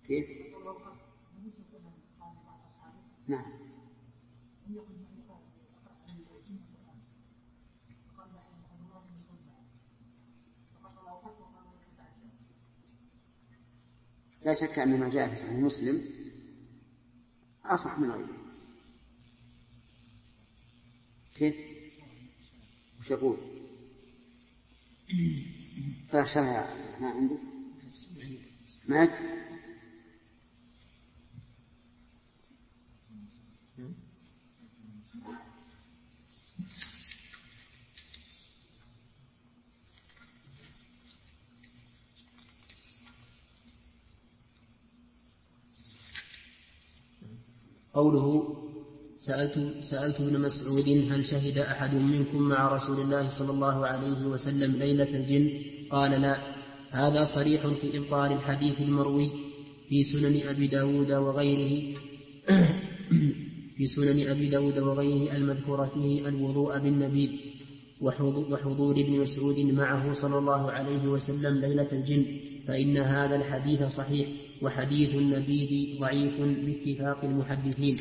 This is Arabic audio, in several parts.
كيف؟ نعم. لا شك أن ما جاء في صحيح مسلم أصح من غيره. كيف؟ وش يقول؟ فشرع ما عنده مات. قوله سألت ابن مسعود هل شهد أحد منكم مع رسول الله صلى الله عليه وسلم ليلة الجن؟ قال لا. هذا صريح في إبطال الحديث المروي في سنن أبي داود وغيره المذكور فيه الوضوء بالنبيذ وحضور ابن مسعود معه صلى الله عليه وسلم ليلة الجن، فإن هذا الحديث صحيح، وحديث النبيذ ضعيف باتفاق المحدثين،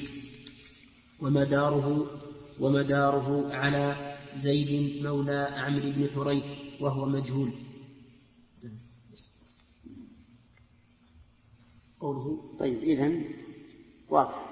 ومداره على زيد مولى عمرو بن حريث وهو مجهول. قوله طيب إذن واضح.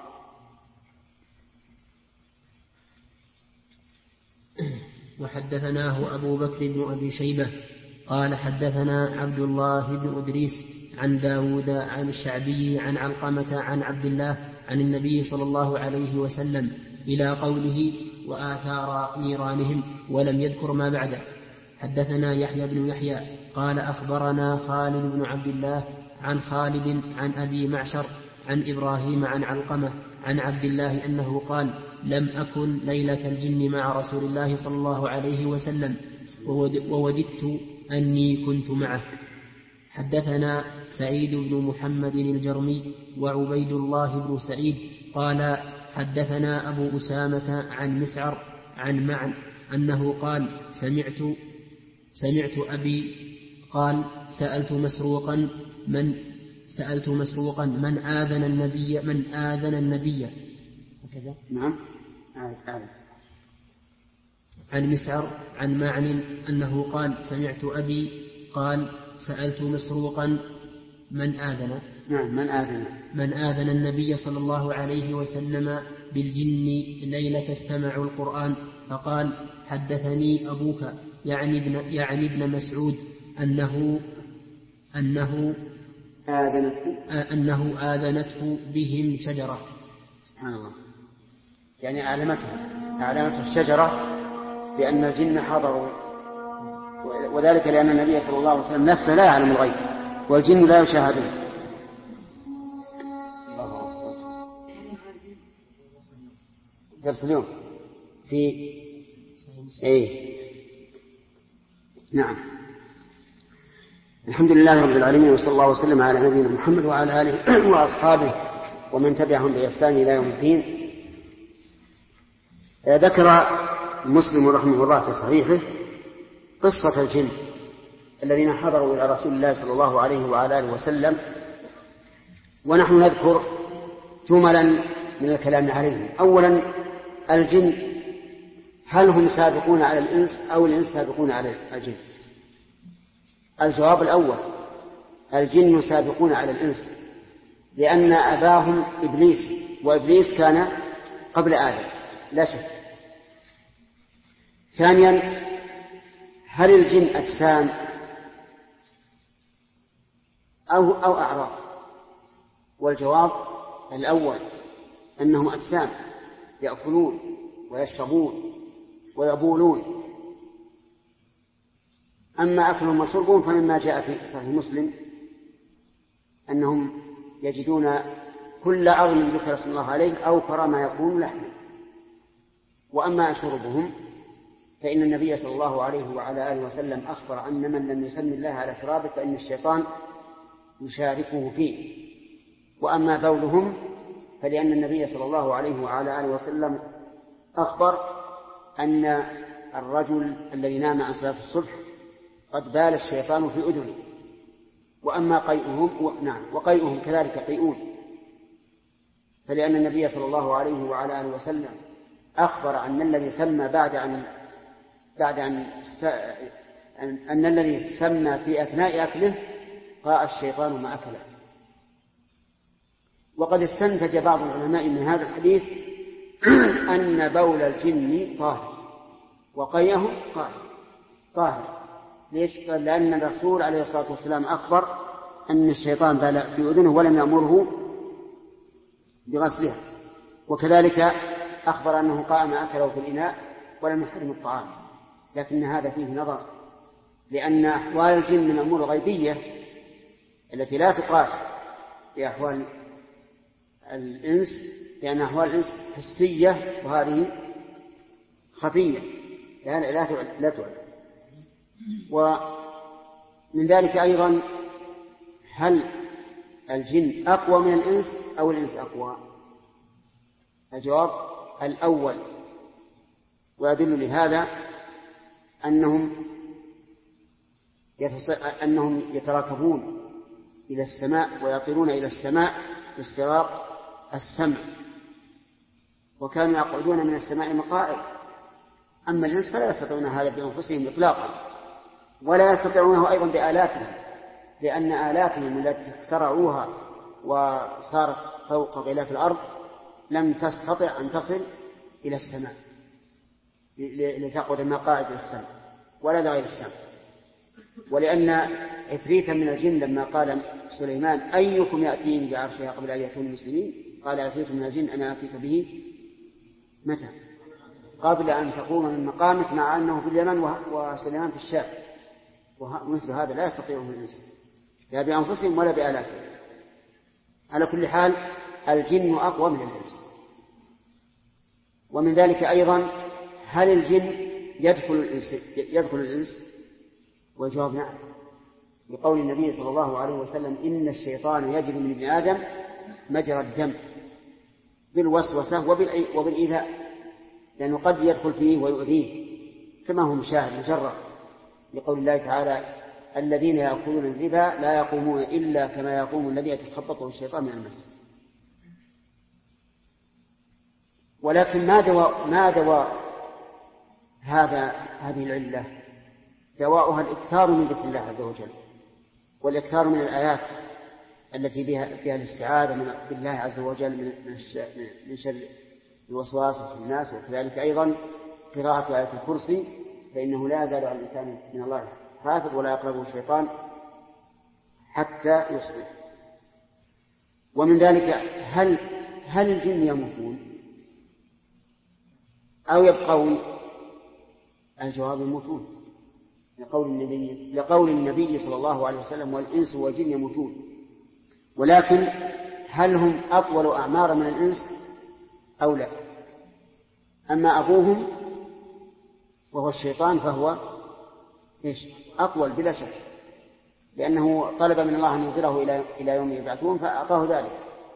وحدثناه أبو بكر بن أبي شيبة قال حدثنا عبد الله بن أدريس عن داود عن الشعبي عن علقمة عن عبد الله عن النبي صلى الله عليه وسلم إلى قوله وآثار نيرانهم، ولم يذكر ما بعده. حدثنا يحيى بن يحيى قال أخبرنا خالد بن عبد الله عن خالد عن أبي معشر عن إبراهيم عن علقمة عن عبد الله أنه قال لم أكن ليلة الجن مع رسول الله صلى الله عليه وسلم ووددت أني كنت معه. حدثنا سعيد بن محمد الجرمي وعبيد الله بن سعيد قال حدثنا أبو أسامة عن مسعر عن معن أنه قال سمعت أبي قال سألت مسروقا من آذن النبي هكذا. نعم. عن مسعر عن معن أنه قال سمعت أبي قال سألت مسروقا من آذن. نعم. من آذن النبي صلى الله عليه وسلم بالجن ليلة استمعوا القرآن، فقال حدثني أبوك يعني ابن مسعود أنه آذنته بهم شجرة. سبحان الله. يعني أعلمته الشجرة بأن الجن حضروا، وذلك لأن النبي صلى الله عليه وسلم نفسه لا يعلم الغيب والجن لا يشاهدون. درس اليوم في نعم. الحمد لله رب العالمين، وصلى الله وسلم على نبينا محمد وعلى آله وأصحابه ومن تبعهم بإحسان إلى يوم الدين. ذكر مسلم رحمه الله في صحيحه قصة الجن الذين حضروا إلى رسول الله صلى الله عليه وعلى آله وسلم، ونحن نذكر جملا من الكلام عليهم. أولا الجن هل هم سابقون على الإنس أو الإنس سابقون على الجن؟ الجواب الأول الجن سابقون على الإنس، لأن أباهم إبليس، وإبليس كان قبل آدم لا شك. ثانيا هل الجن أجسام أو أعراض؟ والجواب الأول أنهم أجسام يأكلون ويشربون ويبولون. أما أكلهم وشربهم فمما جاء في صحيح مسلم أنهم يجدون كل عظم ذكر اسم الله عليه أوفر ما يكون لحما. وأما شربهم فإن النبي صلى الله عليه وعلى آله وسلم أخبر أن من لم يسمي الله على شرابه فإن الشيطان يشاركه فيه. وأما بولهم فلأن النبي صلى الله عليه وعلى آله وسلم أخبر أن الرجل الذي نام عن صلاة الصبح قد بال الشيطان في أذنه، وأما قيئهم وقيئهم كذلك قيئون، فلأن النبي صلى الله عليه وعلى آله وسلم أخبر أن الذي سمى أن الذي سمى في أثناء أكله قاء الشيطان ما أكله. وقد استنتج بعض العلماء من هذا الحديث أن بول الجن طاهر وقيئه طاهر. ليش؟ قال لأن الرسول عليه الصلاة والسلام أخبر أن الشيطان بال في أذنه ولم يأمره بغسلها، وكذلك أخبر أنه قاء ما أكله في الإناء ولم يحرم الطعام. لكن هذا فيه نظر، لأن أحوال الجن من الأمور الغيبية التي لا تقاس بأحوال الإنس، لأن أحوال الإنس حسية وهذه خفية لا تعلم. ومن ذلك أيضا هل الجن أقوى من الإنس أو الإنس أقوى؟ الجواب الأول، ويدل لهذا أنهم يتراكبون إلى السماء ويطيرون إلى السماء باستراق السمع، وكانوا يقعدون من السماء مقاعد. أما الإنس فلا يستطيعون هذا بأنفسهم إطلاقا، ولا يستطيعونه أيضا بآلاتهم، لأن آلاتهم التي اخترعوها وصارت فوق غلاف الأرض لم تستطع أن تصل إلى السماء لتقعد المقاعد للسمع ولا لغير السمع. ولأن عفريتا من الجن لما قال سليمان أيكم يأتيني بعرشها قبل أن يأتوني المسلمين، قال عفريت من الجن أنا آتيك به متى؟ قبل أن تقوم من مقامك، مع أنه في اليمن وسليمان في الشام. ومثل هذا لا يستطيعه الإنس لا بأنفسهم ولا بآلاتهم. على كل حال الجن أقوى من الإنس. ومن ذلك أيضا هل الجن يدخل الإنس؟ والجواب نعم، بقول النبي صلى الله عليه وسلم إن الشيطان يجري من ابن آدم مجرى الدم بالوسوسة وبالإيذاء، لأنه قد يدخل فيه ويؤذيه كما هو مشاهد مجرد، لقول الله تعالى الذين يأكلون الربا لا يقومون إلا كما يقوم الذي يتخبطه الشيطان من المس. ولكن ما دواء هذه العلة؟ دواؤها الإكثار من ذكر الله عز وجل، والإكثار من الآيات التي فيها الاستعاذة بالله عز وجل من شر الوسواس في الناس، وكذلك أيضا قراءة آية الكرسي، فإنه لا يزال على الإنسان من الله حافظ ولا يقربه الشيطان حتى يصبح. ومن ذلك هل الجن يموتون أو يبقون؟ الجواب يموتون، لقول النبي صلى الله عليه وسلم والإنس والجن يموتون. ولكن هل هم أطول أعمار من الإنس أو لا؟ أما أبوهم وهو الشيطان فهو أطول بلا شك، لأنه طلب من الله أن ينظره إلى يوم يبعثون فأعطاه ذلك.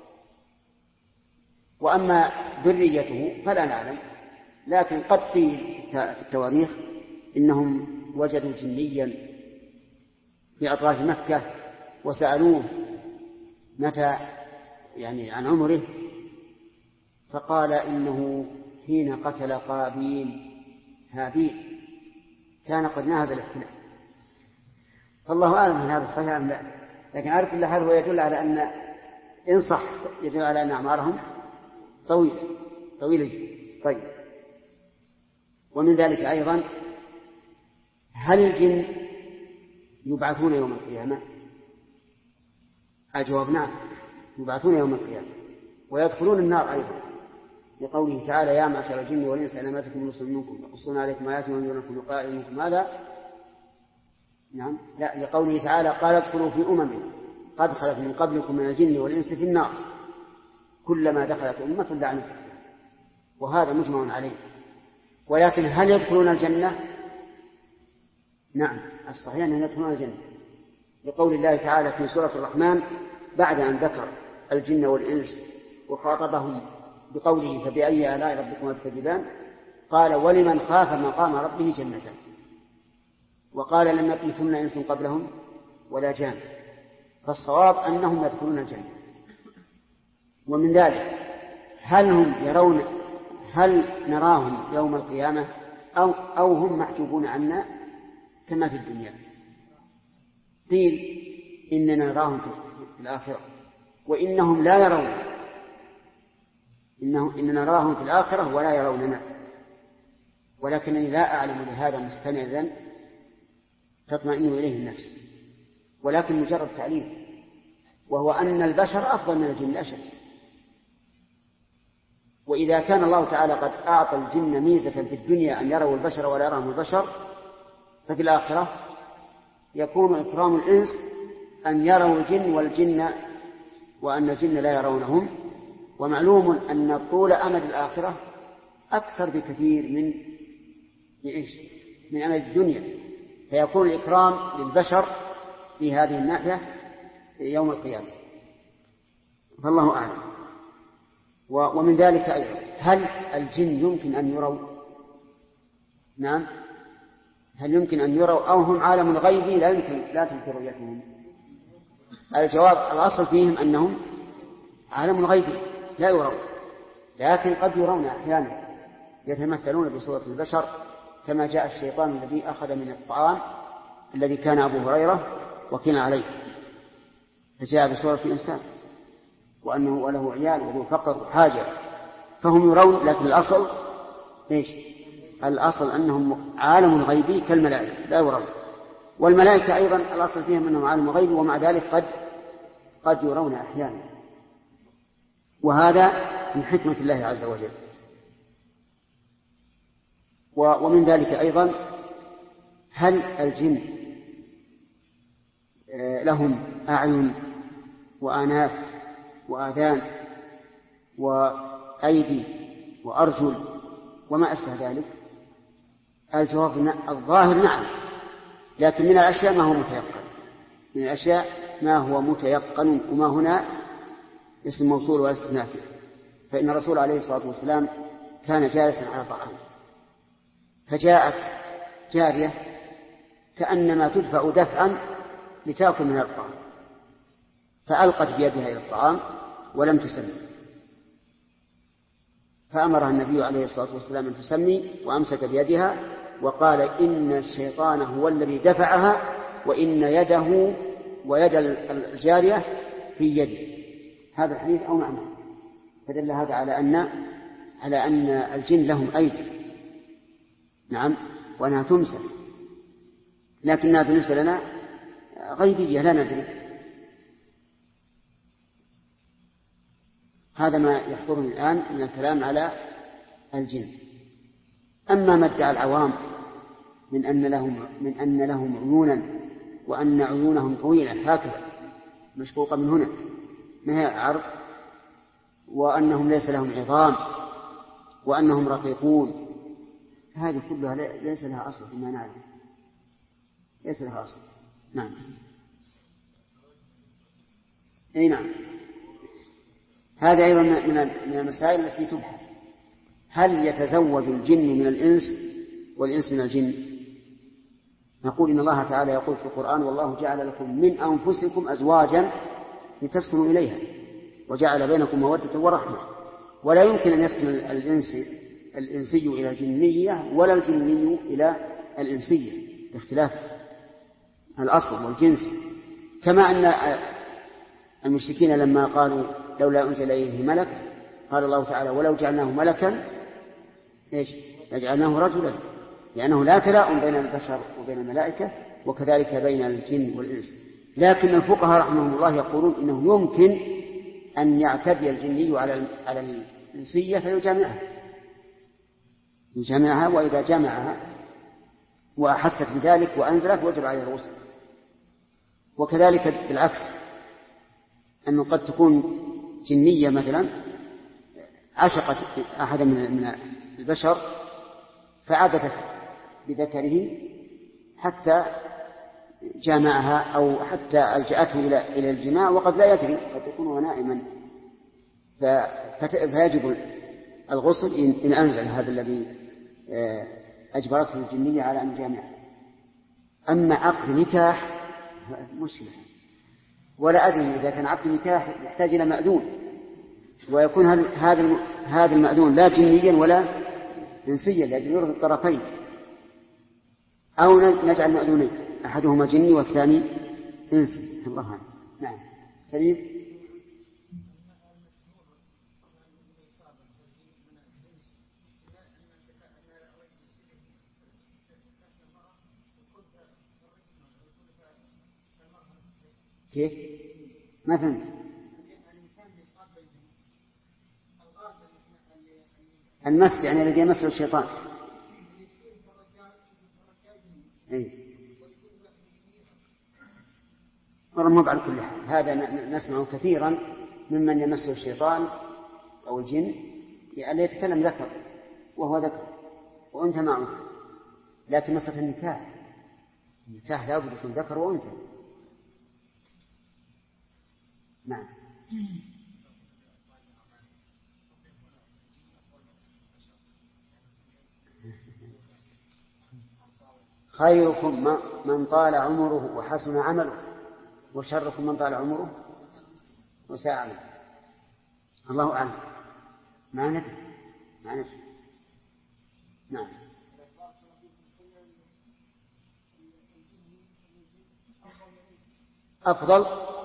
وأما ذريته فلا نعلم، لكن قد قيل في التواريخ إنهم وجدوا جنيا في أطراف مكة وسألوه متى عن عمره، فقال إنه حين قتل قابيل هابيل كان قد نهز الاحتلال. فالله أعلم من هذا الصحيح أم لا، لكن عارف كل حال هو يدل على أن إن صح يدل على أن أعمارهم طويلة. طيب، ومن ذلك أيضا هل الجن يبعثون يوم القيامة؟ الجواب نعم، يبعثون يوم القيامة ويدخلون النار أيضا، لقوله تعالى يا معشر الجن والإنس ألم يأتكم رسل منكم يقصون عليكم آياتي وينذرونكم لقاء يومكم هذا. نعم، لا، لقوله تعالى قال ادخلوا في أمم قد خلت من قبلكم من الجن والإنس في النار كلما دخلت أمة لعنت أختها، وهذا مجمع عليه. ولكن هل يدخلون الجنة؟ نعم، الصحيح أنهم يدخلون الجنة، لقول الله تعالى في سورة الرحمن بعد أن ذكر الجن والإنس وخاطبهم بقوله فبأي آلاء ربكما تكذبان، قال ولمن خاف مقام ربه جنتان، وقال لم يطمثن إنس قبلهم ولا جان. فالصواب أنهم يدخلون الجنة. ومن ذلك هل نراهم يوم القيامة أو هم محجوبون عنا كما في الدنيا؟ قيل إننا نراهم في الآخرة، وإنهم لا يرون، إننا نراهم في الآخرة ولا يروننا، ولكنني لا أعلم لهذا مستندا تطمئن إليه النفس، ولكن مجرد تعليم، وهو أن البشر أفضل من الجن لا شك. وإذا كان الله تعالى قد أعطى الجن ميزة في الدنيا أن يروا البشر ولا يراهم البشر، ففي الآخرة يكون إكرام الإنس أن يروا الجن وأن الجن لا يرونهم. ومعلوم أن طول أمد الآخرة أكثر بكثير من أمد الدنيا، فيكون الإكرام للبشر في هذه الناحية يوم القيامة، فالله أعلم. ومن ذلك أيضا هل الجن يمكن أن يروا؟ نعم، هل يمكن أن يروا أو هم عالم غيبي لا تمكن رؤيتهم؟ الجواب الأصل فيهم أنهم عالم غيبي لا يرون، لكن قد يرون أحيانا، يتمثلون بصورة البشر، كما جاء الشيطان الذي أخذ من الطعام الذي كان أبو هريرة وكان عليه فجاء بصورة إنسان، وأنه له عيال وله فقر وحاجة، فهم يرون، لكن الأصل إيش؟ الأصل أنهم عالم غيبي كالملائكة لا يرون. والملائكة أيضا الأصل فيهم أنهم عالم غيبي، ومع ذلك قد يرون أحيانا، وهذا من حكمة الله عز وجل. ومن ذلك أيضا هل الجن لهم أعين وآناف وآذان وأيدي وأرجل وما أشبه ذلك؟ الجواب الظاهر نعم، لكن من الأشياء ما هو متيقن، وما هنا اسم موصول واستئناف. فإن الرسول عليه الصلاة والسلام كان جالسا على طعام، فجاءت جارية كأنما تدفع دفعا لتأكل من الطعام، فألقت بيدها إلى الطعام ولم تسمي، فأمرها النبي عليه الصلاة والسلام أن تسمي، وأمسك بيدها وقال إن الشيطان هو الذي دفعها، وإن يده ويد الجارية في يدي. هذا الحديث أو معنى، فدل هذا على أن الجن لهم أيدي، نعم، وأنها تمسك، لكنها بالنسبة لنا غيبية لا ندري. هذا ما يحضرني الآن من الكلام على الجن. أما ما ادعى العوام من أن لهم عيونا، وأن عيونهم طويلة هكذا مشقوقة من هنا ما هي عرض، وأنهم ليس لهم عظام، وأنهم رقيقون، هذه كلها ليس لها أصل فيما نعلم، ليس لها أصل. نعم، أي نعم، هذا أيضا من المسائل التي تبحث. هل يتزوج الجن من الإنس والإنس من الجن؟ نقول إن الله تعالى يقول في القرآن والله جعل لكم من أنفسكم أزواجا لتسكنوا إليها وجعل بينكم مودة ورحمة، ولا يمكن أن يسكن الإنسي إلى الجنية ولا الجني إلى الإنسية باختلاف الأصل والجنس. كما أن المشركين لما قالوا لولا أنزل إليه ملك، قال الله تعالى ولو جعلناه ملكا لجعلناه رجلا، لأنه لا تلاؤم بين البشر وبين الملائكة، وكذلك بين الجن والإنس. لكن الفقهاء رحمهم الله يقولون إنه يمكن أن يعتدي الجني على الإنسية فيجامعها، وإذا جامعها وأحست بذلك وأنزلت وجب عليه الغسل. وكذلك بالعكس، أنه قد تكون جنية مثلا عشقت أحدا من البشر فعبثت بذكره حتى جامعها أو حتى ألجأته إلى الجماع وقد لا يدري، قد يكون هو نائما، فيجب الغسل إن أنزل هذا الذي أجبرته الجنية على أن يجامعه. أما عقد نكاح مشكلة، ولا أدري إذا كان عقد النكاح يحتاج إلى مأذون، ويكون هذا المأذون لا جنيا ولا إنسيا لأجل يرضي الطرفين، أو نجعل مأذونين أحدهما جني والثاني إنسي. الله عنه. نعم. سليم. كيف؟ ما فهمت. المس يعني الذي يمسه الشيطان. والله على كل حال هذا نسمع كثيرا ممن يمسه الشيطان أو الجن يعني يتكلم ذكر وهو ذكر وأنت مع أنثى، لكن مسألة النكاح لا بد يكون ذكر وأنثى. نعم. خيركم من طال عمره وحسن عمله، وشركم من طال عمره وساء عمله. الله أعلم. ما ندري. نعم. أفضل.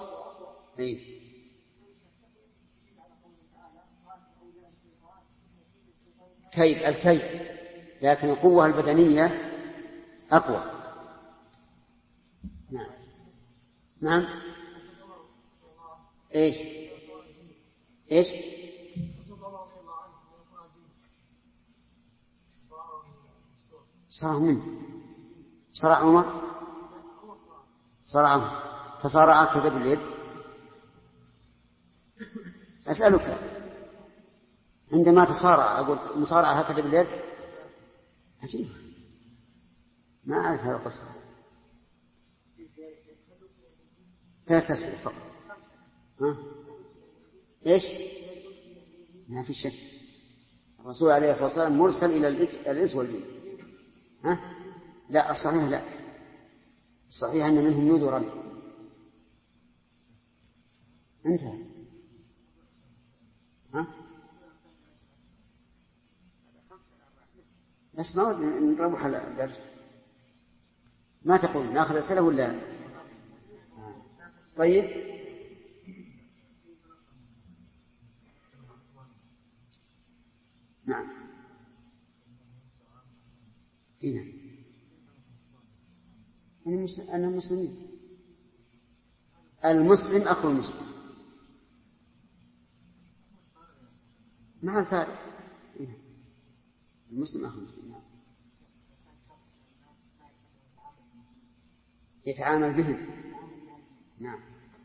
الكيد، لكن القوة البدنية أقوى. نعم. إيش صرع عمر صرعه فصارع كذا باليد. أسألك عندما تصارع أقول مصارعة هكذا باليد عجيب، ما أعرف هذا القصة. 3 أسئلة فقط. إيش؟ ما في شك. الرسول عليه الصلاة والسلام مرسل إلى الإنس والجن. لا الصحيح لا، الصحيح أن منهم نذرا. انتهى. بس ما نروح على الدرس. ما تقول ناخذ أسئلة ولا؟ طيب. نعم. هنا أنا مسلمين. المسلم أخو المسلم مع الفارق. المسلم أخو المسلم يتعامل بهم. نعم.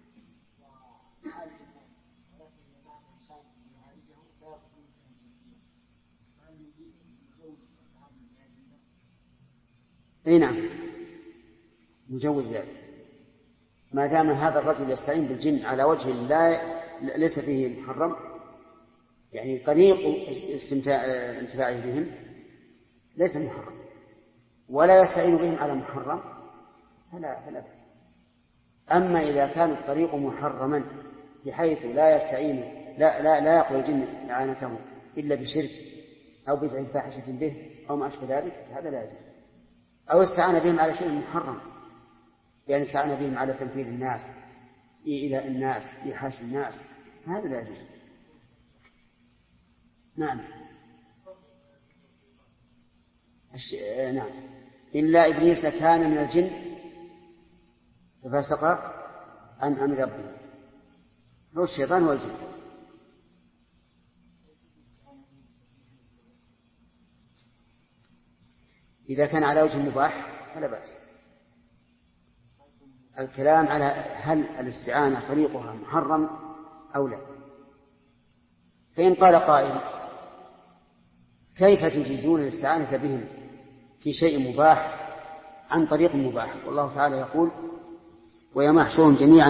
نعم مجوز ذلك ما دام هذا الرجل يستعين بالجن على وجه ليس فيه محرم، يعني طريق انتفاعه بهم ليس محرم، ولا يستعين بهم على محرم فلا بأس. أما إذا كان الطريق محرما بحيث لا يستعين لا يقوى الجن إعانته إلا بشرك أو بدعة فاحشة به أو ما أشبه ذلك، هذا لا يجوز. أو استعان بهم على شيء محرم، يعني استعان بهم على تنفيذ الناس إلى الناس إيحاش الناس، هذا لا يجوز. نعم. نعم. إلا إبليس كان من الجن ففسق عن أمر ربه. هو الشيطان والجن. إذا كان على وجه مباح فلا بأس. الكلام على هل الاستعانة طريقها محرم أو لا. فإن قال قائل كيف تجيزون الاستعانة بهم في شيء مباح عن طريق مباح؟ والله تعالى يقول ويوم يحشرهم جميعا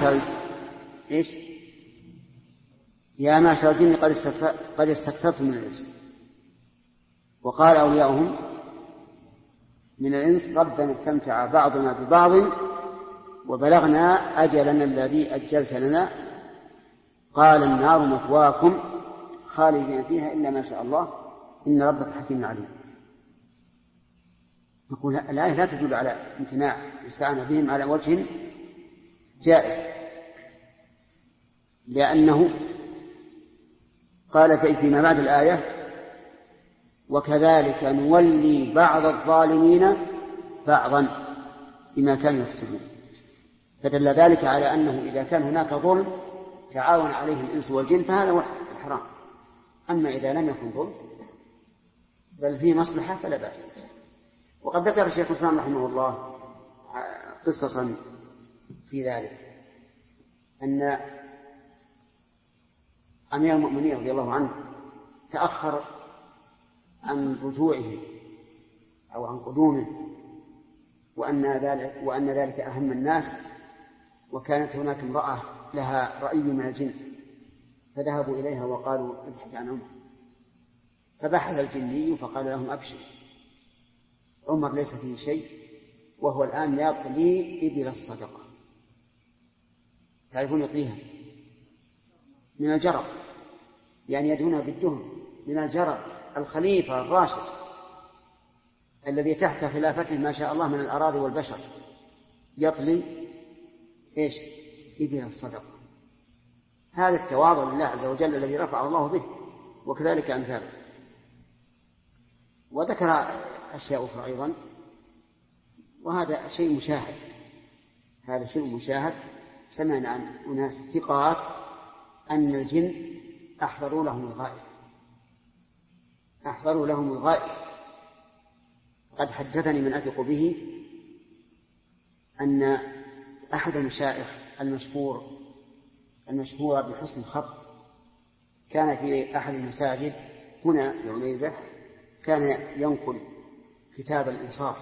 يا معشر الجن قد استكثرتم من الإنس. وقال أولياؤهم من الإنس ربنا استمتع بعضنا ببعض وبلغنا أجلنا الذي أجلت لنا قال النار مثواكم خالدين فيها إلا ما شاء الله إن ربك حكيم عليم. نقول الآية لا تدل على امتناع الاستعانة بهم على وجه جائز، لأنه قال فيما بعد الآية وكذلك نولي بعض الظالمين بعضا بما كانوا يكسبون، فدل ذلك على أنه إذا كان هناك ظلم تعاون عليه الإنس والجن فهذا هو الحرام، أما إذا لم يكن ظلم بل فيه مصلحة فلا بأس. وقد ذكر الشيخ الإسلام رحمه الله قصصا في ذلك، أن أمير المؤمنين رضي الله عنه تأخر عن رجوعه أو عن قدومه، وأن ذلك أهم الناس، وكانت هناك امرأة لها رأي من الجن فذهبوا إليها وقالوا ابحث عن عمر، فبحث الجني فقال لهم أبشر عمر ليس فيه شيء وهو الآن يطلي إبل الصدقة. تعرفون يطليها من الجرب، يعني يدهنها بالدهن من الجرب، الخليفة الراشد الذي تحت خلافته ما شاء الله من الأراضي والبشر يطلي إيش؟ إبل الصدقة. هذا التواضع لله عز وجل الذي رفع الله به، وكذلك أمثاله. وذكر أشياء أخرى أيضا، وهذا شيء مشاهد، هذا شيء مشاهد. سمعنا عن أناس ثقات أن الجن أحضروا لهم الغائب. قد حدثني من أثق به أن أحد المشايخ المشهور بحسن الخط كان في أحد المساجد هنا في عنيزة، كان ينقل كتاب الإنصاف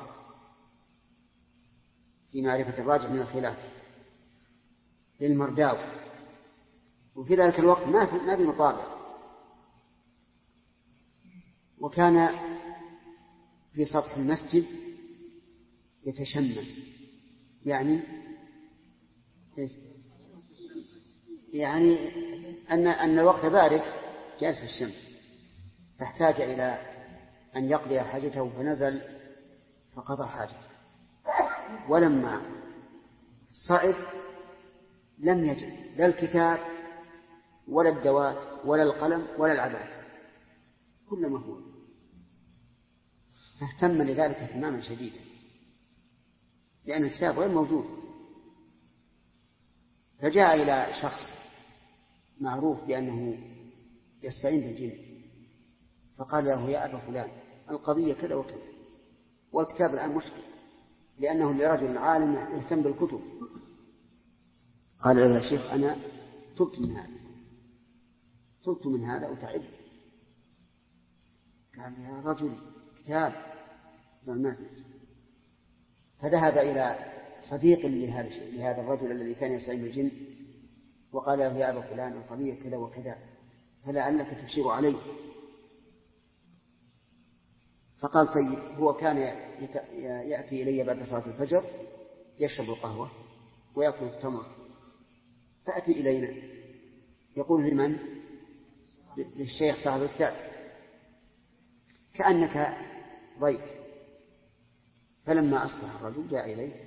في معرفة الراجح من الخلاف للمرداوي، وفي ذلك الوقت ما في مطابع، وكان في سطح المسجد يتشمس، يعني أن الوقت بارد جالس في الشمس، فاحتاج إلى أن يقضي حاجته فنزل فقضى حاجته، ولما صعد لم يجد لا الكتاب ولا الدوات ولا القلم ولا العبات، كل مهول، فاهتم لذلك اهتماما شديدا لأن الكتاب غير موجود، فجاء إلى شخص معروف بأنه يستعين بالجن فقال له يا أبا فلان القضية كذا وكذا، والكتاب الآن مشكل لأنه لرجل عالم يهتم بالكتب. قال له يا شيخ أنا تبت من هذا وتعبت. قال يا رجل كتاب ما فيه. فذهب إلى صديق لهذا الرجل الذي كان يستعين بالجن وقال له يا أبا فلان القضية كذا وكذا فلعلك تشير علي. فقال طيب، هو كان يأتي إلي بعد صلاة الفجر يشرب القهوة ويأكل التمر، فأتي إلينا يقول لمن؟ للشيخ صاحب الكتاب كأنك ضيف. فلما أصبح الرجل جاء إليه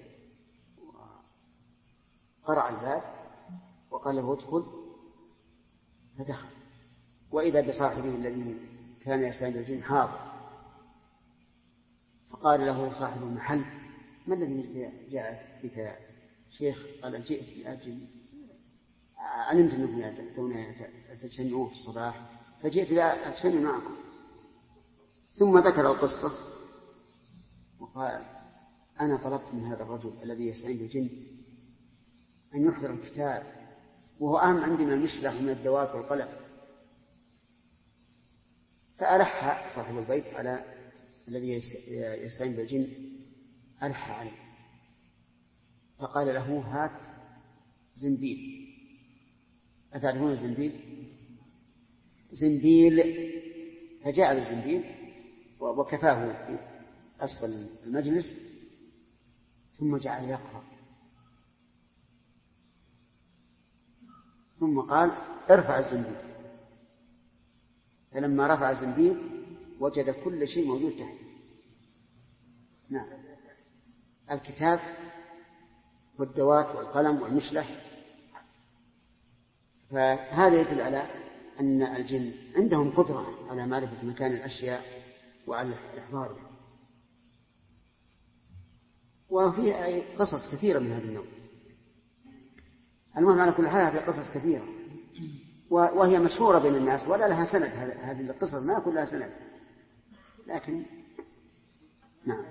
وقرع الباب وقال له ادخل، فدخل وإذا بصاحبه الذي كان يستعين بالجن حاضر. فقال له صاحب المحل ما الذي جاء بك يا شيخ؟ قال جئت لأجل علمت أنكم تجتمعون في الصباح فجئت لأجتمع معكم. ثم ذكر القصة وقال أنا طلبت من هذا الرجل الذي يستعين بالجن أن يحضر الكتاب وهو أهم عندي من المشلح من الدوات والقلم. فألح صاحب البيت على الذي يستعين بالجن، ألح عليه فقال له هات زنبيل. أتعرفون الزنبيل؟ زنبيل. فجاء بالزنبيل وكفاه في أسفل المجلس ثم جعل يقرأ ثم قال ارفع الزنبيل، فلما رفع الزنبيل وجد كل شيء موجود تحت. نعم، الكتاب والدوات والقلم والمشلح. فهذا يدل على أن الجن عندهم قدرة على معرفة مكان الأشياء وعلى إحضارها. وفي أي قصص كثيرة من هذا النوع. المهم على كل حال هذه قصص كثيرة وهي مشهورة بين الناس ولا لها سند. هذه القصص ما كلها سند، لكن نعم.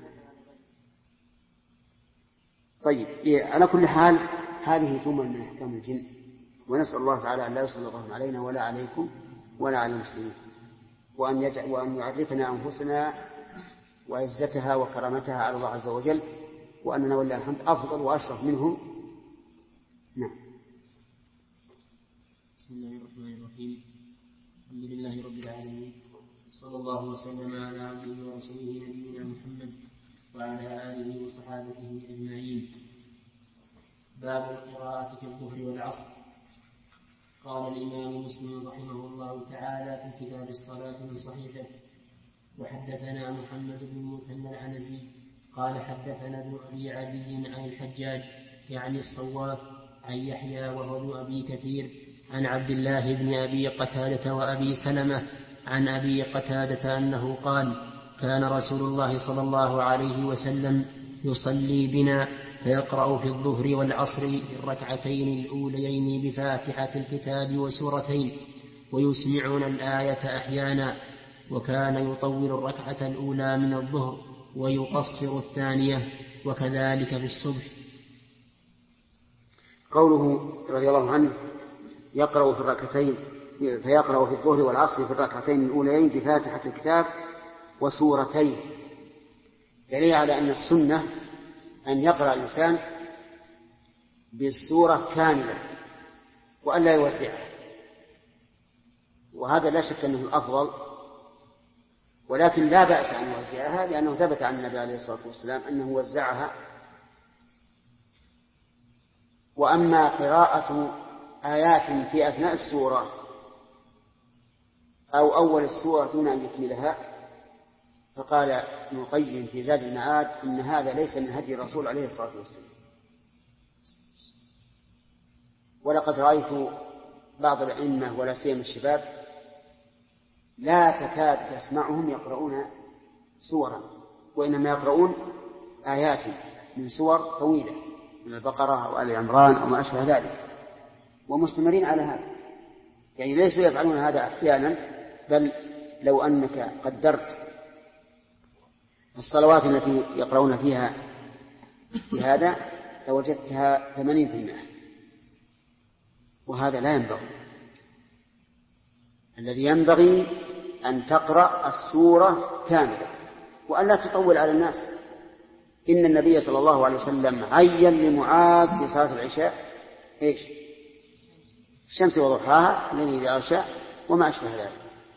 طيب، على كل حال هذه تمل من أحكام الجن، ونسأل الله تعالى أن لا يسلطهم علينا ولا عليكم ولا على المسلمين، وأن يعرفنا أنفسنا وعزتها وكرامتها على الله عز وجل، وأننا ولله الحمد أفضل وأشرف منهم. نعم. بسم الله الرحمن الرحيم. الحمد لله رب العالمين، صلى الله وسلم على عبده ورسوله نبينا محمد وعلى آله وصحابته أجمعين. باب القراءة في الظهر والعصر. قال الإمام مسلم رحمه الله تعالى في كتاب الصلاة من صحيحه: وحدثنا محمد بن المثنى العنزي قال حدثنا ابن أبي عدي عن الحجاج يعني الصواف عن يحيى وهو ابن أبي كثير عن عبد الله بن أبي قتادة وأبي سلمة عن أبي قتادة أنه قال: كان رسول الله صلى الله عليه وسلم يصلي بنا فيقرأ في الظهر والعصر في الركعتين الأوليين بفاتحة الكتاب وسورتين، ويسمعون الآية أحيانا، وكان يطول الركعة الأولى من الظهر ويقصر الثانية، وكذلك في الصبح. قوله رضي الله عنه يقرأ في الركعتين، فيقرأ في الظهر والعصر في الركعتين الأوليين بفاتحة الكتاب وسورتين، دليل على أن السنة أن يقرأ الإنسان بالسورة كاملة وأن لا يوسعها، وهذا لا شك أنه الأفضل، ولكن لا بأس أن يوزعها لأنه ثبت عن النبي عليه الصلاة والسلام أنه وزعها. وأما قراءة آيات في أثناء السورة أو أول السورة دون أن يكملها، فقال ابن القيم في زاد المعاد إن هذا ليس من هدي الرسول عليه الصلاة والسلام. ولقد رأيت بعض الأئمة ولا سيما الشباب لا تكاد تسمعهم يقرؤون سورا، وإنما يقرؤون آيات من سور طويلة من البقرة أو آل عمران أو ما أشبه ذلك، ومستمرين على هذا. يعني ليسوا يفعلون هذا أحيانا، بل لو أنك قدرت الصلوات التي يقرؤون فيها بهذا لوجدتها 80%، وهذا لا ينبغي. الذي ينبغي أن تقرأ السورة كاملة وأن لا تطول على الناس. إن النبي صلى الله عليه وسلم عين لمعاذ في صلاة العشاء إيش؟ الشمس وضحاها، الليل إذا يغشى، وما أشبه ذلك.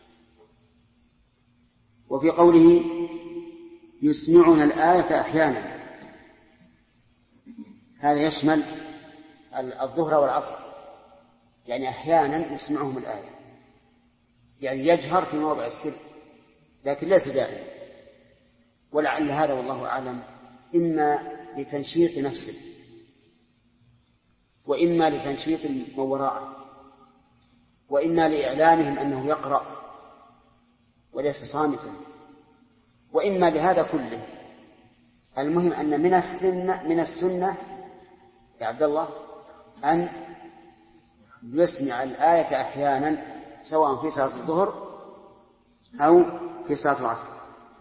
وفي قوله يسمعون الآية أحيانا، هذا يشمل الظهر والعصر، يعني أحيانا يسمعهم الآية، يعني يجهر في موضع السر، لكن ليس دائما. ولعل هذا والله أعلم إما لتنشيط نفسه وإما لتنشيط من وراءه وإما لإعلامهم أنه يقرأ وليس صامتا وإما لهذا كله. المهم أن من السنة يا عبد الله أن يسمع الآية أحيانا سواء في صلاة الظهر أو في صلاة العصر.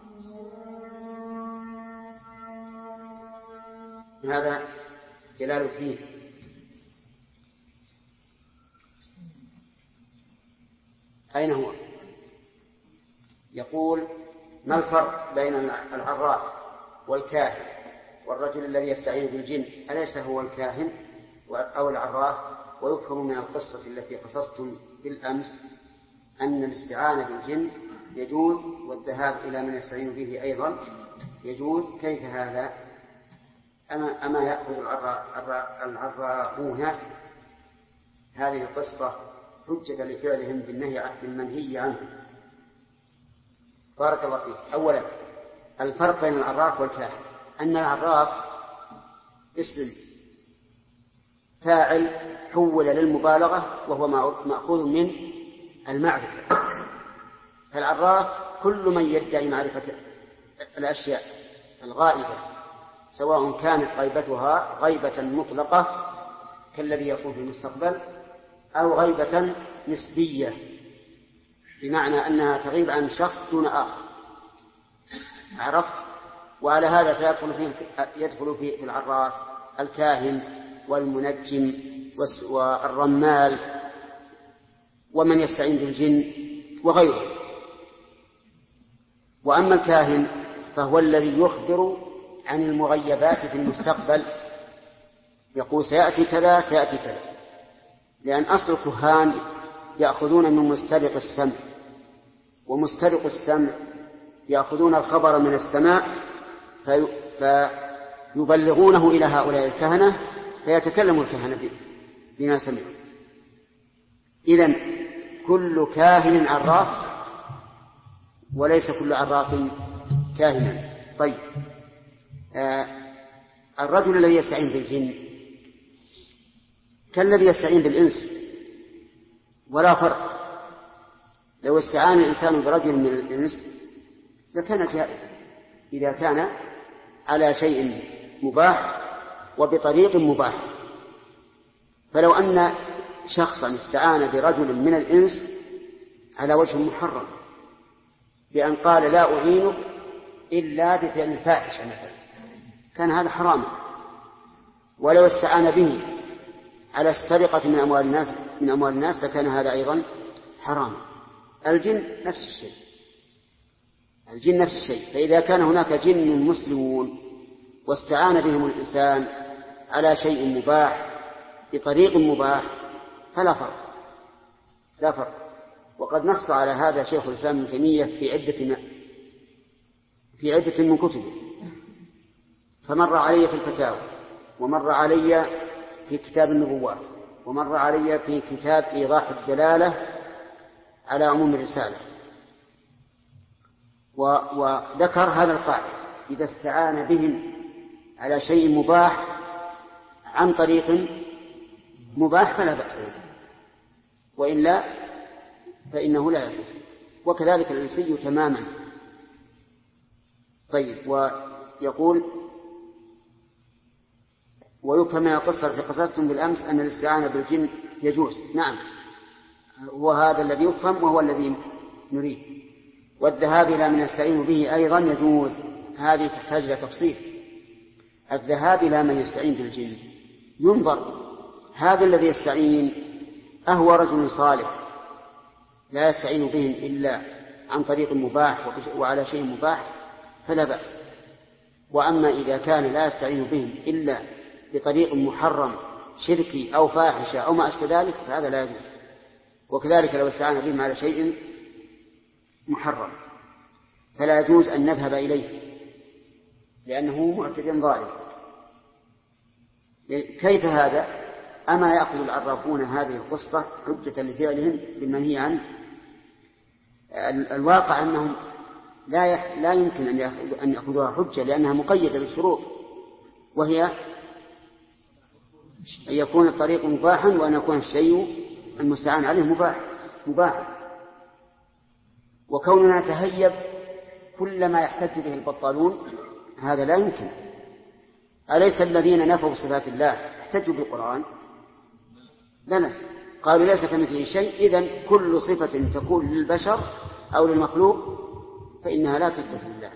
هذا جلال الدين. أين هو؟ يقول ما الفرق بين العراف والكاهن والرجل الذي يستعين بالجن؟ أليس هو الكاهن أو العراف؟ ويفهم من القصة التي قصصتم بالأمس أن الاستعانة بالجن يجوز والذهاب إلى من يستعين به أيضا يجوز. كيف هذا؟ أما يأخذ العرافون هذه القصة حجة لفعلهم بالمنهي عنه. بارك الله فيك. أولا الفرق بين العراف والكاهن أن العراف اسم فاعل حول للمبالغة وهو مأخوذ من المعرفة. فالعراف كل من يدعي معرفة الأشياء الغائبة سواء كانت غيبتها غيبة مطلقة كالذي يكون في المستقبل أو غيبة نسبية بمعنى أنها تغيب عن شخص دون آخر. عرفت؟ وعلى هذا فيدخل في العراف الكاهن والمنجم والرمال ومن يستعين بالجن وغيره. وأما الكاهن فهو الذي يخبر عن المغيبات في المستقبل، يقول سيأتي كذا سيأتي كذا، لأن أصل الكهان يأخذون من مسترق السمع، ومسترق السمع يأخذون الخبر من السماء فيبلغونه إلى هؤلاء الكهنة فيتكلم الكهنة بما سمعوا. إذن كل كاهن عراف وليس كل عراف كاهنا. طيب الرجل الذي يستعين بالجن كالذي يستعين بالإنس ولا فرق. لو استعان الإنسان برجل من الإنس لكان جائزا إذا كان على شيء مباح وبطريق مباح. فلو أن شخصا استعان برجل من الإنس على وجه محرم بأن قال لا أعينك إلا بفعل الفاحشة مثلا كان هذا حراما. ولو استعان به على السرقة من أموال الناس لكان هذا أيضا حراما. الجن نفس الشيء، الجن نفس الشيء. فإذا كان هناك جن مسلمون واستعان بهم الإنسان على شيء مباح بطريق مباح فلا فرق، لا فرق. وقد نص على هذا شيخ الإسلام ابن تيمية في عدة من كتبه، فمر علي في الفتاوى، ومر علي في كتاب النبوات، ومر علي في كتاب إيضاح الدلالة على عموم الرسالة. وذكر هذا القاعدة: إذا استعان بهم على شيء مباح عن طريق مباح فلا بأس به، وإلا فإنه لا يجوز. وكذلك الإنسي تماما. طيب ويقول: ويفهم من القصة التي قصصتم بالأمس أن الاستعانة بالجن يجوز. نعم، هو هذا الذي يفهم وهو الذي نريد. والذهاب إلى من يستعين به أيضا يجوز. هذه تحتاج إلى تفصيل. الذهاب إلى من يستعين بالجن ينظر هذا الذي يستعين أهو رجل صالح لا يستعين بهم إلا عن طريق مباح وعلى شيء مباح فلا بأس. وأما إذا كان لا يستعين بهم إلا بطريق محرم شركي أو فاحشة أو ما أشبه ذلك فهذا لا يجوز. وكذلك لو استعان بهم على شيء محرم فلا يجوز أن نذهب إليه لأنه معتد ظالم. كيف هذا؟ أما يأخذ العرافون هذه القصة حجة لفعلهم بالمنهي عنه؟ الواقع أنهم لا يمكن أن يأخذوها حجة لأنها مقيدة بالشروط، وهي أن يكون الطريق مباحا وأن يكون الشيء المستعان عليه مباح. وكوننا نتهيب كل ما يحتج به البطالون هذا لا يمكن. أليس الذين نفوا صفات الله احتجوا بالقرآن؟ لا، قالوا ليس كمثله شيء. إذن كل صفة تكون للبشر أو للمخلوق فإنها لا تثبت لله.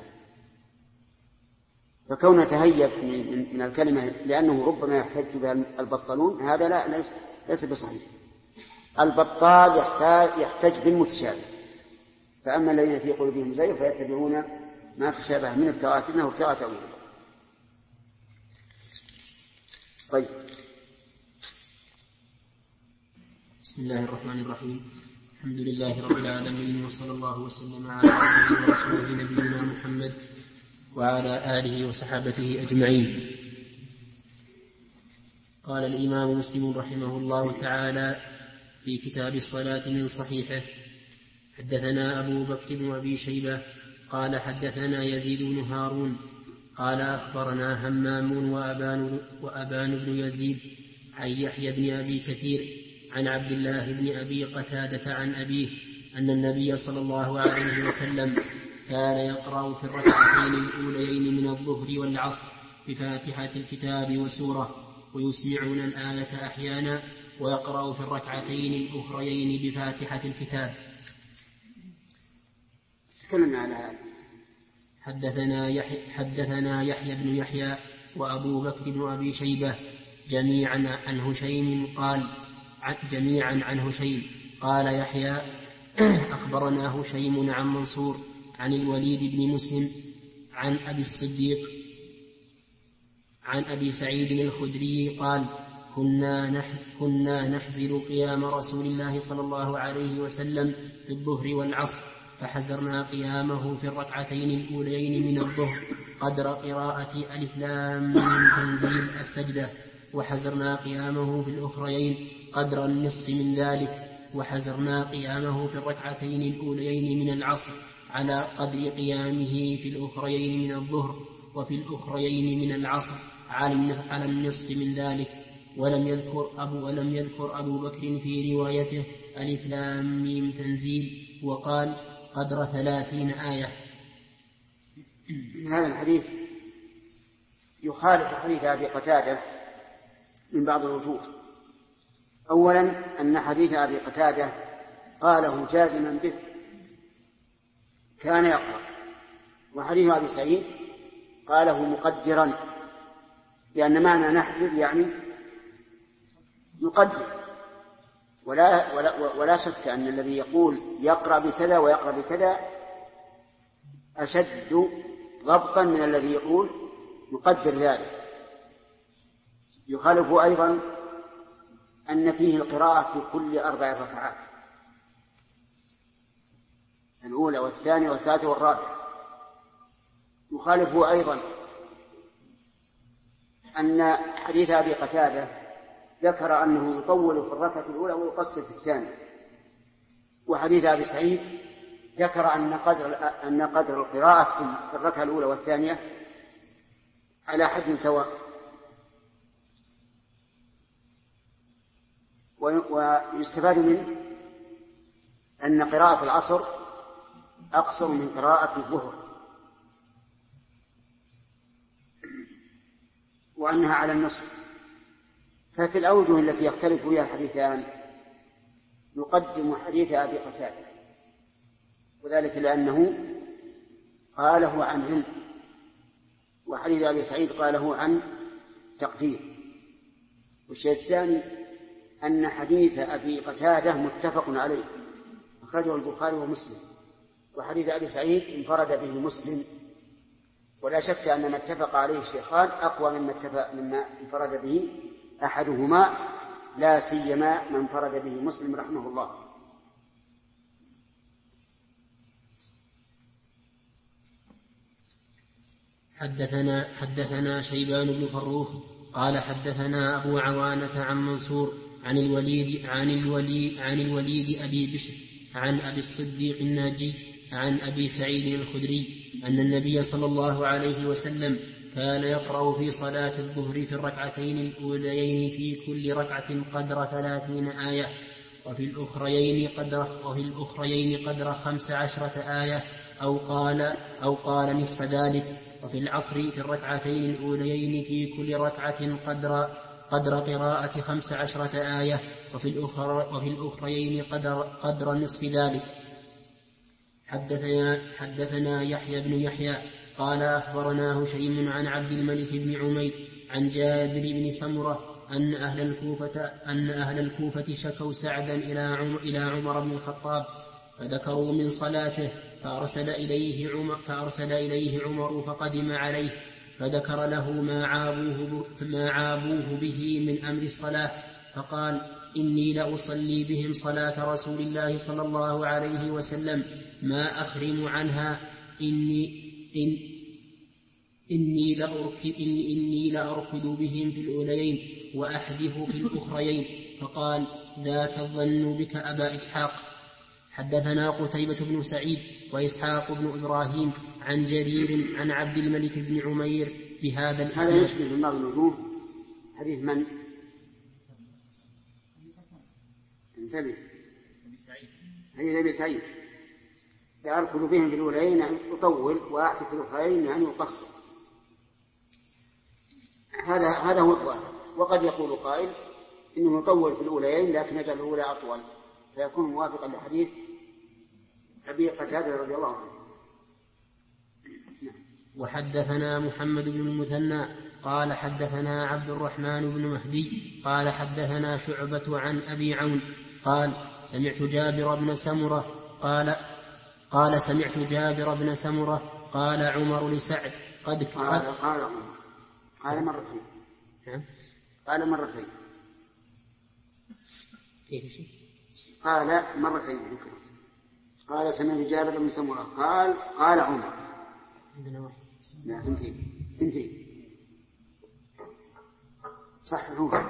فكون نتهيب من الكلمة لأنه ربما يحتج بها البطالون هذا ليس بصحيح. البطال يحتج بالمتشابه، فأما الذين في قلوبهم زيغ فيتبعون ما تشابه من ابتغاء فتنة وابتغاء تأويله. طيب، بسم الله الرحمن الرحيم. الحمد لله رب العالمين، وصلى الله وسلم على عبده ورسوله نبينا محمد وعلى آله وصحابته أجمعين. قال الإمام مسلم رحمه الله تعالى في كتاب الصلاة من صحيحه: حدثنا أبو بكر بن أبي شيبة قال حدثنا يزيد بن هارون قال أخبرنا همام وأبان بن يزيد عن يحيى بن أبي كثير عن عبد الله بن أبي قتادة عن أبيه أن النبي صلى الله عليه وسلم كان يقرأ في الركعتين الأوليين من الظهر والعصر بفاتحة الكتاب وسورة، ويسمعون الآية أحيانا، ويقرأ في الركعتين الأخريين بفاتحة الكتاب. حدثنا يحيى بن يحيى وأبو بكر بن أبي شيبة جميعا عن هشيم قال يحيى أخبرنا هشيم عن منصور عن الوليد بن مسلم عن أبي الصديق عن أبي سعيد الخدري قال: كنا نحزل قيام رسول الله صلى الله عليه وسلم في الظهر والعصر، فحزرنا قيامه في الركعتين الأوليين من الظهر قدر قراءة ألف لام من تنزيل السجدة، وحزرنا قيامه في الأخريين قدر النصف من ذلك، وحزرنا قيامه في الركعتين الأوليين من العصر على قدر قيامه في الأخريين من الظهر، وفي الأخريين من العصر على النصف من ذلك. ولم يذكر أبو بكر في روايته ألف لام ميم تنزيل، وقال قدر 30 آية. من هذا الحديث يخالف حديث أبي قتادة من بعض الوجوه. أولا أن حديث أبي قتادة قاله جازما به، كان يقرأ، وحديث أبي سعيد قاله مقدرا، لأن معنى نحزر يعني نقدر، ولا شك أن الذي يقول يقرأ بكذا ويقرأ بكذا أشد ضبطا من الذي يقول نقدر ذلك. يخالف أيضا أن فيه القراءة في كل 4 ركعات، الأولى والثانية والثالثة والرابعة. يخالف أيضا أن حديث أبي قتادة ذكر أنه يطول في الركعة الأولى ويقصر في الثانية، وحديث أبي سعيد ذكر أن قدر القراءة في الركعة الأولى والثانية على حد سواء. ويستفاد منه أن قراءة العصر أقصر من قراءة الظهر، وأنها على النصف. ففي الأوجه التي يختلف فيها الحديثان نقدم حديث أبي قتادة، وذلك لأنه قاله عن علم، وحديث أبي سعيد قاله عن تقدير. والشيء الثاني أن حديث أبي قتادة متفق عليه، أخرجه البخاري ومسلم، وحديث أبي سعيد انفرد به مسلم، ولا شك أن ما اتفق عليه الشيخان أقوى مما انفرد به أحدهما، لا سيما من انفرد به مسلم رحمه الله. حدثنا شيبان بن فروخ قال حدثنا أبو عوانة عن منصور عن الوليد أبي بشر عن أبي الصديق الناجي عن أبي سعيد الخدري أن النبي صلى الله عليه وسلم كان يقرأ في صلاة الظهر في الركعتين الأوليين في كل ركعة قدر 30 آية، وفي الأخريين قدر 15 آية أو قال نصف ذلك. وفي العصر في الركعتين الأوليين في كل ركعة قدر قراءة 15 آية، وفي الأخريين قدر نصف ذلك. حدثنا يحيى بن يحيى قال أخبرنا هشيم عن عبد الملك بن عمير عن جابر بن سمرة أن أهل الكوفة شكوا سعدا إلى عمر بن الخطاب، فذكروا من صلاته، فأرسل إليه عمر فقدم عليه، فذكر له ما عابوه به من أمر الصلاة، فقال: إني لأصلي بهم صلاة رسول الله صلى الله عليه إني لأركض بهم في الأوليين وأحذف في الأخريين. فقال: ذاك الظن بك أبا إسحاق. حدثنا قتيبة بن سعيد وإسحاق بن إبراهيم عن جرير عن عبد الملك بن عمير بهذا الإسناد. هذا يشبه من بعض الوجوه حديث من؟ انتبه، حديث أبي سعيد: لأركض بهم في الأولين أن أطول وأحذف في الأخرين أن يقصر. هذا هو الظاهر. وقد يقول قائل إنه يطول في الأولين لكن يجعل الأولى أطول، فيكون موافقا لحديث أبي قتادة رضي الله عنه. وحدثنا محمد بن المثنى قال حدثنا عبد الرحمن بن مهدي قال حدثنا شعبة عن أبي عون قال: سمعت جابر بن سمرة قال عمر لسعد: قال مرتين. قال مرتين. كيف شيء؟ قال مرتين. قال: سمعت جابر بن سمرة قال عمر. عندنا واحد. لا، ثنتين. صح هو.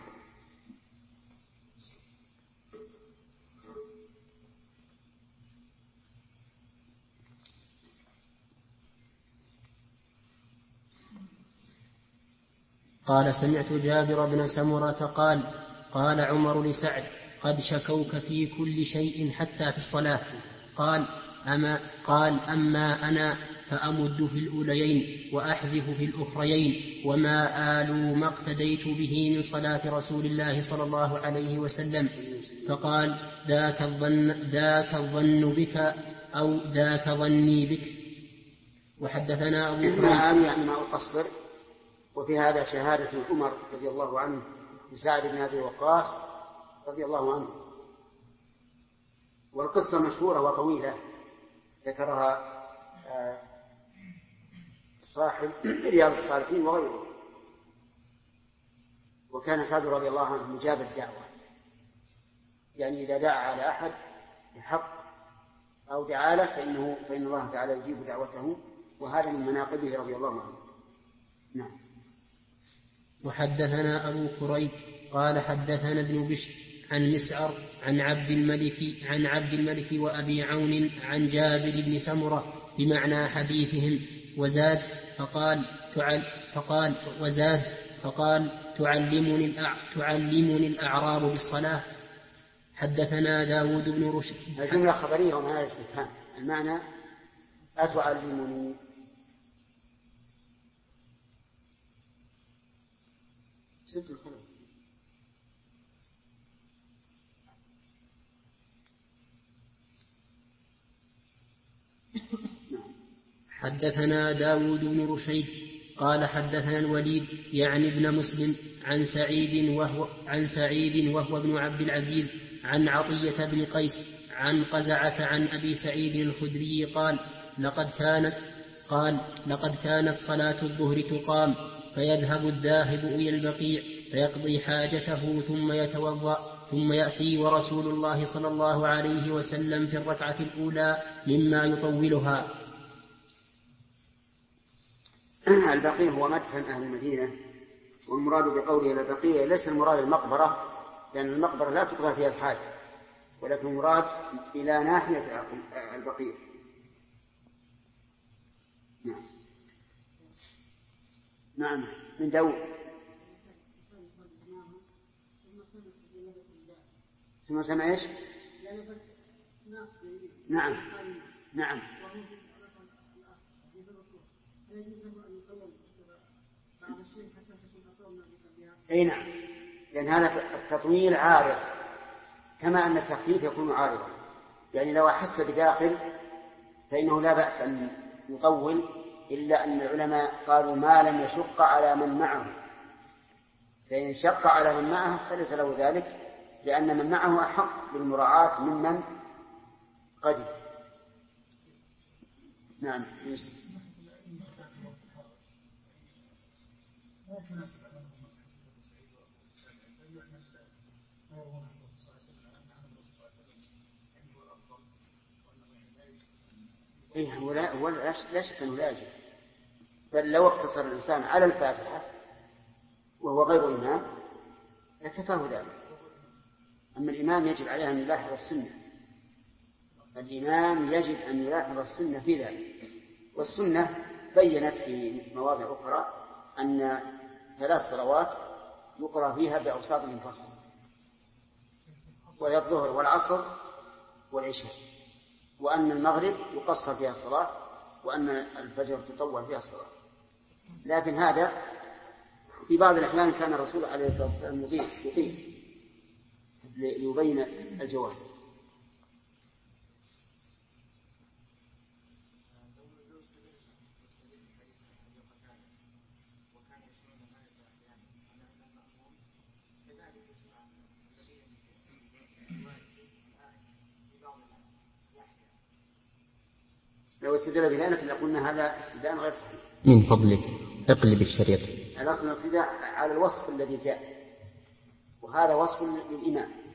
قال: سمعت جابر بن سمرة قال عمر لسعد: قد شكوك في كل شيء حتى في الصلاة. قال: أما أنا فأمد في الأوليين وأحذف في الأخريين وما آل ما اقتديت به من صلاة رسول الله صلى الله عليه وسلم. فقال: ذاك الظن بك أو ذاك ظني بك. وحدثنا أبو كريب يعني ما أقصر. وفي هذا شهادة عمر رضي الله عنه لسعد بن أبي وقاص رضي الله عنه. والقصة مشهورة وطويلة ذكرها صاحب رياض الصالحين وغيره. وكان سعد رضي الله عنه مجاب الدعوة، يعني إذا دعا على أحد بحق أو دعا له فإن الله تعالى يجيب دعوته، وهذا من مناقبه رضي الله عنه. نعم. وحدثنا أبو كريب قال حدثنا ابن بشر عن مسعر عن عبد الملك وأبي عون عن جابر بن سمرة بمعنى حديثهم. وزاد فقال تعلمني الأعراب بالصلاة. حدثنا داود بن رشد. الجملة خبرية ومعنى الاستفهام. المعنى أتعلمني. سد الخلق. حدثنا داود بن رشيد قال حدثنا الوليد يعني ابن مسلم عن سعيد وهو ابن عبد العزيز عن عطية بن قيس عن قزعة عن أبي سعيد الخدري قال: لقد كانت صلاة الظهر تقام فيذهب الذاهب إلى البقيع فيقضي حاجته ثم يتوضأ ثم يأتي ورسول الله صلى الله عليه وسلم في الركعة الأولى مما يطولها. البقيع هو مدفن أهل المدينة، والمراد بقوله إلى البقيع ليس المراد المقبرة، لأن المقبرة لا تقضى فيها الحاجة، ولكن المراد إلى ناحية البقيع. نعم. من داود. ثم سمع ايش؟ نعم. اي نعم، لأن هذا التطويل عارض كما أن التخفيف يكون عارضا. يعني لو أحس بداخل فإنه لا بأس أن يطول، إلا أن العلماء قالوا ما لم يشق على من معه، فإن شق على من معه فليس له ذلك، لأن من معه أحق بالمراعاة ممن قدم. نعم. إيه، هو لا شك أنه لا يجب، بل لو اقتصر الإنسان على الفاتحة وهو غير إمام لكفاه ذلك. أما الإمام يجب عليه أن يلاحظ السنة، الإمام يجب أن يلاحظ السنة في ذلك. والسنة بيّنت في مواضع أخرى أن 3 صلوات يقرأ فيها بأوساط منفصلة، وهي الظهر والعصر والعشاء، وأن المغرب يقصر فيها الصلاة، وأن الفجر تطول فيها الصلاة. لكن هذا في بعض الأحيان كان الرسول عليه الصلاة والسلام يطيل ليبين الجواز. لو استدل بذلك لقلنا هذا استدلال غير صحيح. من فضلك اقلب الشريط. الأصل الاقتداء على الوصف الذي جاء، وهذا وصف للإمام.